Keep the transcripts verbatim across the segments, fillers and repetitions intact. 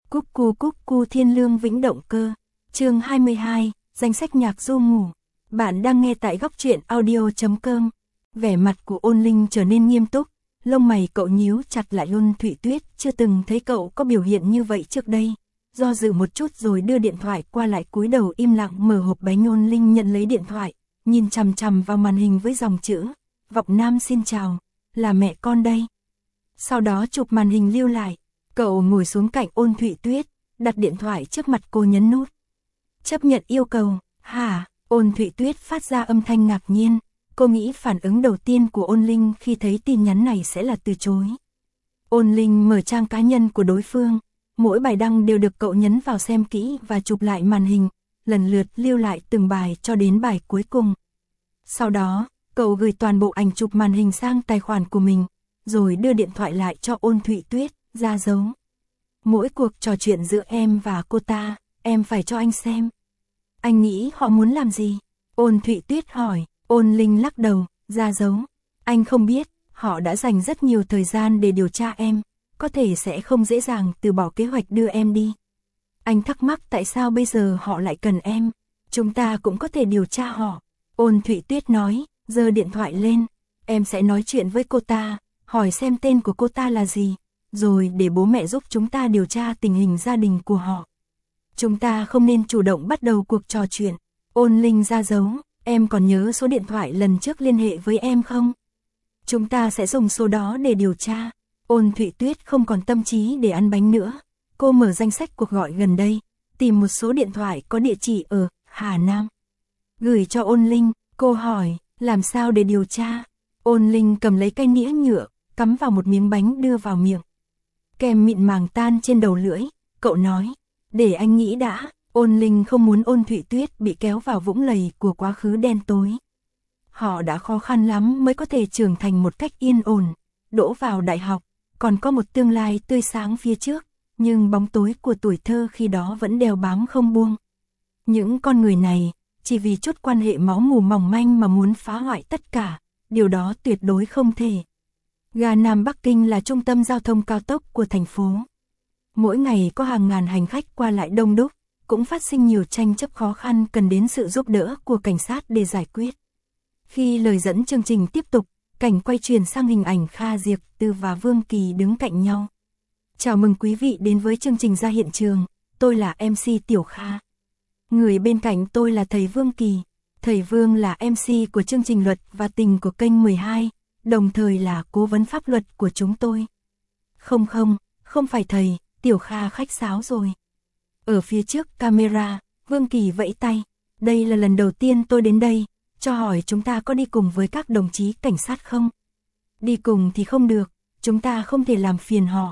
Cúc cu cúc cu thiên lương vĩnh động cơ. Chương hai mươi hai, danh sách nhạc du ngủ. Bạn đang nghe tại góc truyện audio.com. Vẻ mặt của Ôn Linh trở nên nghiêm túc, lông mày cậu nhíu chặt lại. Ôn Thụy Tuyết chưa từng thấy cậu có biểu hiện như vậy trước đây. Do dự một chút rồi đưa điện thoại qua, lại cúi đầu im lặng mở hộp bánh. Ôn Linh nhận lấy điện thoại, nhìn chằm chằm vào màn hình với dòng chữ: Vọng Nam xin chào, là mẹ con đây. Sau đó chụp màn hình lưu lại. Cậu ngồi xuống cạnh Ôn Thụy Tuyết, đặt điện thoại trước mặt cô, nhấn nút chấp nhận yêu cầu. Hả? Ôn Thụy Tuyết phát ra âm thanh ngạc nhiên. Cô nghĩ phản ứng đầu tiên của Ôn Linh khi thấy tin nhắn này sẽ là từ chối. Ôn Linh mở trang cá nhân của đối phương. Mỗi bài đăng đều được cậu nhấn vào xem kỹ và chụp lại màn hình, lần lượt lưu lại từng bài cho đến bài cuối cùng. Sau đó, cậu gửi toàn bộ ảnh chụp màn hình sang tài khoản của mình, rồi đưa điện thoại lại cho Ôn Thụy Tuyết, ra dấu. Mỗi cuộc trò chuyện giữa em và cô ta, em phải cho anh xem. Anh nghĩ họ muốn làm gì? Ôn Thụy Tuyết hỏi. Ôn Linh lắc đầu, ra dấu. Anh không biết, họ đã dành rất nhiều thời gian để điều tra em, có thể sẽ không dễ dàng từ bỏ kế hoạch đưa em đi. Anh thắc mắc tại sao bây giờ họ lại cần em. Chúng ta cũng có thể điều tra họ. Ôn Thụy Tuyết nói, giơ điện thoại lên. Em sẽ nói chuyện với cô ta, hỏi xem tên của cô ta là gì, rồi để bố mẹ giúp chúng ta điều tra tình hình gia đình của họ. Chúng ta không nên chủ động bắt đầu cuộc trò chuyện. Ôn Linh ra dấu, em còn nhớ số điện thoại lần trước liên hệ với em không? Chúng ta sẽ dùng số đó để điều tra. Ôn Thụy Tuyết không còn tâm trí để ăn bánh nữa. Cô mở danh sách cuộc gọi gần đây, tìm một số điện thoại có địa chỉ ở Hà Nam. Gửi cho Ôn Linh, cô hỏi, làm sao để điều tra? Ôn Linh cầm lấy cây nĩa nhựa, cắm vào một miếng bánh đưa vào miệng. Kem mịn màng tan trên đầu lưỡi, cậu nói, để anh nghĩ đã. Ôn Linh không muốn Ôn Thụy Tuyết bị kéo vào vũng lầy của quá khứ đen tối. Họ đã khó khăn lắm mới có thể trưởng thành một cách yên ổn, đỗ vào đại học, còn có một tương lai tươi sáng phía trước, nhưng bóng tối của tuổi thơ khi đó vẫn đeo bám không buông. Những con người này, chỉ vì chút quan hệ máu mủ mỏng manh mà muốn phá hoại tất cả, điều đó tuyệt đối không thể. Ga Nam Bắc Kinh là trung tâm giao thông cao tốc của thành phố. Mỗi ngày có hàng ngàn hành khách qua lại đông đúc, cũng phát sinh nhiều tranh chấp khó khăn cần đến sự giúp đỡ của cảnh sát để giải quyết. Khi lời dẫn chương trình tiếp tục, cảnh quay truyền sang hình ảnh Kha Diệp Từ và Vương Kỳ đứng cạnh nhau. Chào mừng quý vị đến với chương trình Ra Hiện Trường, tôi là em xê Tiểu Kha. Người bên cạnh tôi là thầy Vương Kỳ. Thầy Vương là em xê của chương trình Luật và Tình của kênh mười hai, đồng thời là cố vấn pháp luật của chúng tôi. Không không, không phải thầy, Tiểu Kha khách sáo rồi. Ở phía trước camera, Vương Kỳ vẫy tay. Đây là lần đầu tiên tôi đến đây, cho hỏi chúng ta có đi cùng với các đồng chí cảnh sát không? Đi cùng thì không được, chúng ta không thể làm phiền họ.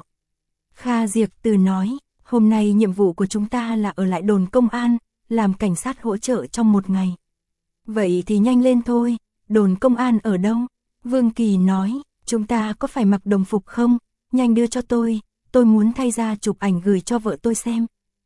Kha Diệp Từ nói, hôm nay nhiệm vụ của chúng ta là ở lại đồn công an, làm cảnh sát hỗ trợ trong một ngày. Vậy thì nhanh lên thôi, đồn công an ở đâu? Vương Kỳ nói, chúng ta có phải mặc đồng phục không? Nhanh đưa cho tôi, tôi muốn thay ra chụp ảnh gửi cho vợ tôi xem.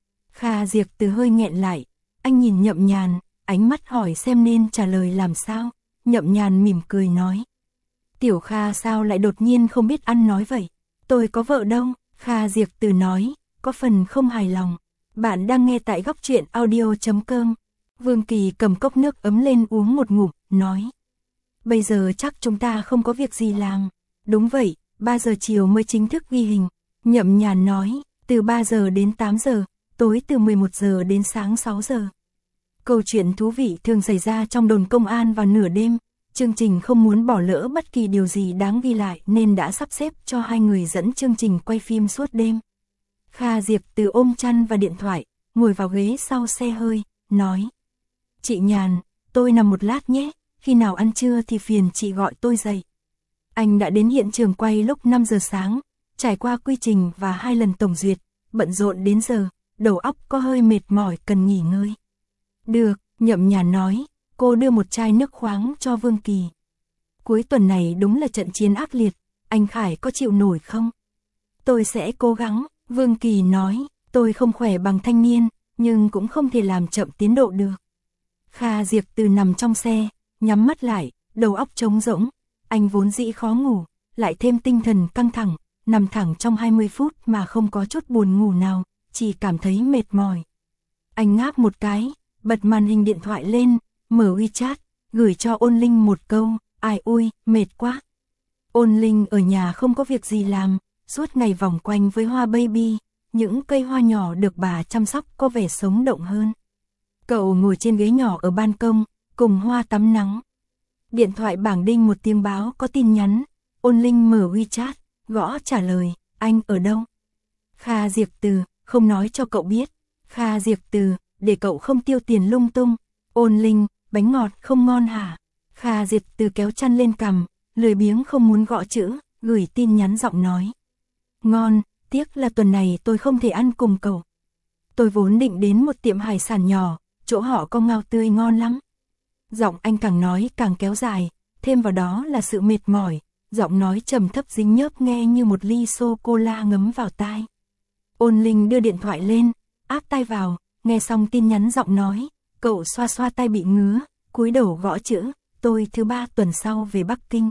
Kha Diệp Từ hơi nghẹn lại, anh nhìn Nhậm Nhàn, ánh mắt hỏi xem nên trả lời làm sao. Nhậm Nhàn mỉm cười nói, Tiểu Kha sao lại đột nhiên không biết ăn nói vậy? Tôi có vợ đâu? Kha Diệp Từ nói, có phần không hài lòng. Bạn đang nghe tại góc truyện audio.com. Vương Kỳ cầm cốc nước ấm lên uống một ngụm, nói, bây giờ chắc chúng ta không có việc gì làm. Đúng vậy, ba giờ chiều mới chính thức ghi hình. Nhậm Nhàn nói, từ ba giờ đến tám giờ, tối từ mười một giờ đến sáng sáu giờ. Câu chuyện thú vị thường xảy ra trong đồn công an vào nửa đêm. Chương trình không muốn bỏ lỡ bất kỳ điều gì đáng ghi lại nên đã sắp xếp cho hai người dẫn chương trình quay phim suốt đêm. Kha Diệp Từ ôm chăn và điện thoại, ngồi vào ghế sau xe hơi, nói, chị Nhàn, tôi nằm một lát nhé, khi nào ăn trưa thì phiền chị gọi tôi dậy. Anh đã đến hiện trường quay lúc năm giờ sáng, trải qua quy trình và hai lần tổng duyệt, bận rộn đến giờ, đầu óc có hơi mệt mỏi cần nghỉ ngơi. Được, Nhậm Nhàn nói, cô đưa một chai nước khoáng cho Vương Kỳ. Cuối tuần này đúng là trận chiến ác liệt, anh Khải có chịu nổi không? Tôi sẽ cố gắng, Vương Kỳ nói, tôi không khỏe bằng thanh niên, nhưng cũng không thể làm chậm tiến độ được. Kha Diệp Từ nằm trong xe, nhắm mắt lại, đầu óc trống rỗng, anh vốn dĩ khó ngủ, lại thêm tinh thần căng thẳng, nằm thẳng trong hai mươi phút mà không có chút buồn ngủ nào, chỉ cảm thấy mệt mỏi. Anh ngáp một cái, bật màn hình điện thoại lên, mở WeChat, gửi cho Ôn Linh một câu, ai ui, mệt quá. Ôn Linh ở nhà không có việc gì làm, suốt ngày vòng quanh với hoa baby, những cây hoa nhỏ được bà chăm sóc có vẻ sống động hơn. Cậu ngồi trên ghế nhỏ ở ban công, cùng hoa tắm nắng. Điện thoại bảng đinh một tiếng báo có tin nhắn, Ôn Linh mở WeChat, gõ trả lời, anh ở đâu? Kha Diệp Từ, không nói cho cậu biết. Kha Diệp Từ, để cậu không tiêu tiền lung tung. Ôn Linh, bánh ngọt không ngon hả? Kha Diệp Từ kéo chăn lên cằm, lười biếng không muốn gõ chữ, gửi tin nhắn giọng nói. Ngon, tiếc là tuần này tôi không thể ăn cùng cậu. Tôi vốn định đến một tiệm hải sản nhỏ, chỗ họ có ngao tươi ngon lắm. Giọng anh càng nói càng kéo dài, thêm vào đó là sự mệt mỏi, giọng nói trầm thấp dính nhớp nghe như một ly sô-cô-la ngấm vào tai. Ôn Linh đưa điện thoại lên, áp tai vào, nghe xong tin nhắn giọng nói, cậu xoa xoa tay bị ngứa, cúi đầu gõ chữ, tôi thứ ba tuần sau về Bắc Kinh.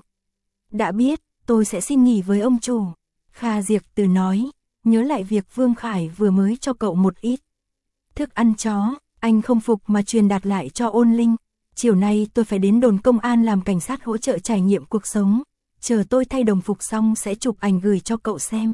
Đã biết, tôi sẽ xin nghỉ với ông chủ. Kha Diệp Từ nói, nhớ lại việc Vương Khải vừa mới cho cậu một ít thức ăn chó, anh không phục mà truyền đạt lại cho Ôn Linh. Chiều nay tôi phải đến đồn công an làm cảnh sát hỗ trợ trải nghiệm cuộc sống, chờ tôi thay đồng phục xong sẽ chụp ảnh gửi cho cậu xem.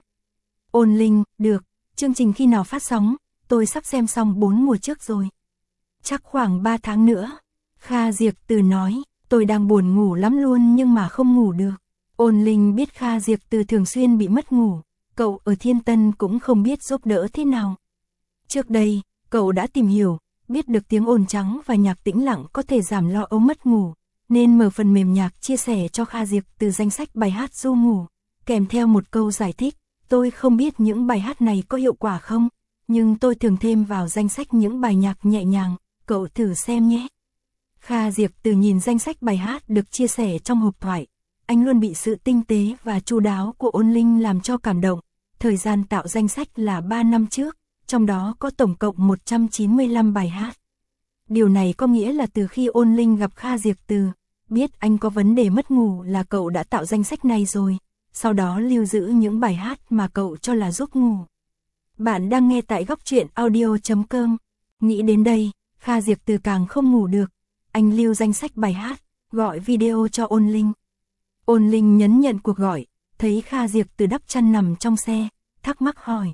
Ôn Linh, được, chương trình khi nào phát sóng, tôi sắp xem xong bốn mùa trước rồi. Chắc khoảng ba tháng nữa. Kha Diệp Từ nói, tôi đang buồn ngủ lắm luôn nhưng mà không ngủ được. Ôn Linh biết Kha Diệp Từ thường xuyên bị mất ngủ, cậu ở Thiên Tân cũng không biết giúp đỡ thế nào. Trước đây, cậu đã tìm hiểu, biết được tiếng ồn trắng và nhạc tĩnh lặng có thể giảm lo âu mất ngủ, nên mở phần mềm nhạc chia sẻ cho Kha Diệp Từ danh sách bài hát ru ngủ, kèm theo một câu giải thích, tôi không biết những bài hát này có hiệu quả không, nhưng tôi thường thêm vào danh sách những bài nhạc nhẹ nhàng, cậu thử xem nhé. Kha Diệp Từ nhìn danh sách bài hát được chia sẻ trong hộp thoại, anh luôn bị sự tinh tế và chu đáo của Ôn Linh làm cho cảm động. Thời gian tạo danh sách là ba năm trước, trong đó có tổng cộng một trăm chín mươi lăm bài hát. Điều này có nghĩa là từ khi Ôn Linh gặp Kha Diệp Từ, biết anh có vấn đề mất ngủ là cậu đã tạo danh sách này rồi, sau đó lưu giữ những bài hát mà cậu cho là giúp ngủ. Bạn đang nghe tại góc truyện audio chấm com. Nghĩ đến đây, Kha Diệp Từ càng không ngủ được. Anh lưu danh sách bài hát, gọi video cho Ôn Linh. Ôn Linh nhấn nhận cuộc gọi, thấy Kha Diệp Từ đắp chăn nằm trong xe, thắc mắc hỏi.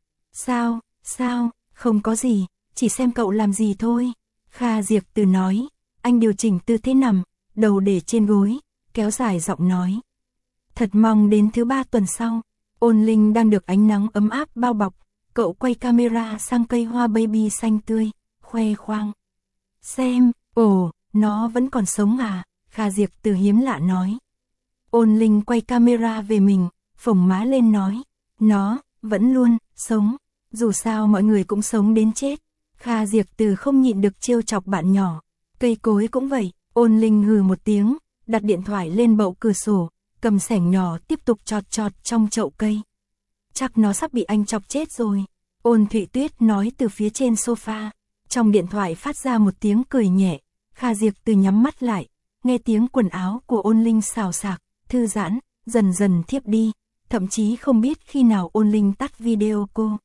Sao, sao, không có gì, chỉ xem cậu làm gì thôi. Kha Diệp Từ nói, anh điều chỉnh tư thế nằm, đầu để trên gối, kéo dài giọng nói. Thật mong đến thứ ba tuần sau. Ôn Linh đang được ánh nắng ấm áp bao bọc, cậu quay camera sang cây hoa baby xanh tươi, khoe khoang. Xem, ồ, nó vẫn còn sống à, Kha Diệp Từ hiếm lạ nói. Ôn Linh quay camera về mình, phồng má lên nói, nó, vẫn luôn, sống, dù sao mọi người cũng sống đến chết. Kha Diệp Từ không nhịn được trêu chọc bạn nhỏ, cây cối cũng vậy. Ôn Linh hừ một tiếng, đặt điện thoại lên bậu cửa sổ, cầm xẻng nhỏ tiếp tục chọt chọt trong chậu cây. Chắc nó sắp bị anh chọc chết rồi, Ôn Thụy Tuyết nói từ phía trên sofa. Trong điện thoại phát ra một tiếng cười nhẹ, Kha Diệp Từ nhắm mắt lại, nghe tiếng quần áo của Ôn Linh xào xạc, thư giãn, dần dần thiếp đi, thậm chí không biết khi nào Ôn Linh tắt video cô.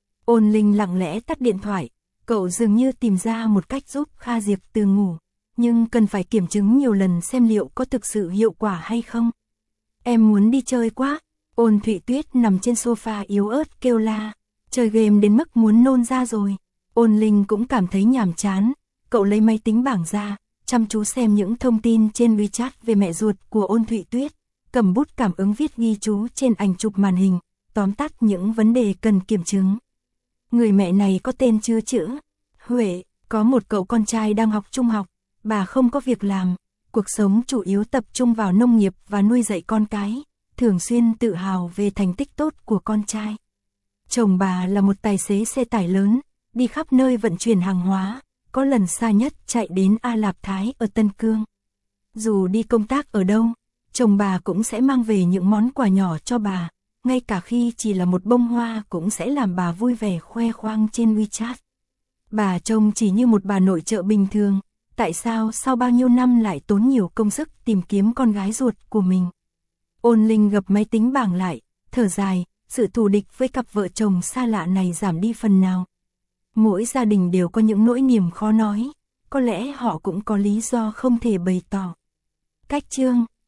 Ôn Linh lặng lẽ tắt điện thoại, cậu dường như tìm ra một cách giúp Kha Diệp Từ ngủ, nhưng cần phải kiểm chứng nhiều lần xem liệu có thực sự hiệu quả hay không. Em muốn đi chơi quá, Ôn Thụy Tuyết nằm trên sofa yếu ớt kêu la, chơi game đến mức muốn nôn ra rồi. Ôn Linh cũng cảm thấy nhàm chán, cậu lấy máy tính bảng ra, chăm chú xem những thông tin trên WeChat về mẹ ruột của Ôn Thụy Tuyết, cầm bút cảm ứng viết ghi chú trên ảnh chụp màn hình, tóm tắt những vấn đề cần kiểm chứng. Người mẹ này có tên chưa chữ? Huệ, có một cậu con trai đang học trung học, bà không có việc làm, cuộc sống chủ yếu tập trung vào nông nghiệp và nuôi dạy con cái, thường xuyên tự hào về thành tích tốt của con trai. Chồng bà là một tài xế xe tải lớn, đi khắp nơi vận chuyển hàng hóa, có lần xa nhất chạy đến A Lạp Thái ở Tân Cương. Dù đi công tác ở đâu, chồng bà cũng sẽ mang về những món quà nhỏ cho bà, ngay cả khi chỉ là một bông hoa cũng sẽ làm bà vui vẻ khoe khoang trên WeChat. Bà trông chỉ như một bà nội trợ bình thường, tại sao sau bao nhiêu năm lại tốn nhiều công sức tìm kiếm con gái ruột của mình. Ôn Linh gập máy tính bảng lại, thở dài, sự thù địch với cặp vợ chồng xa lạ này giảm đi phần nào. Mỗi gia đình đều có những nỗi niềm khó nói, có lẽ họ cũng có lý do không thể bày tỏ. Cách chương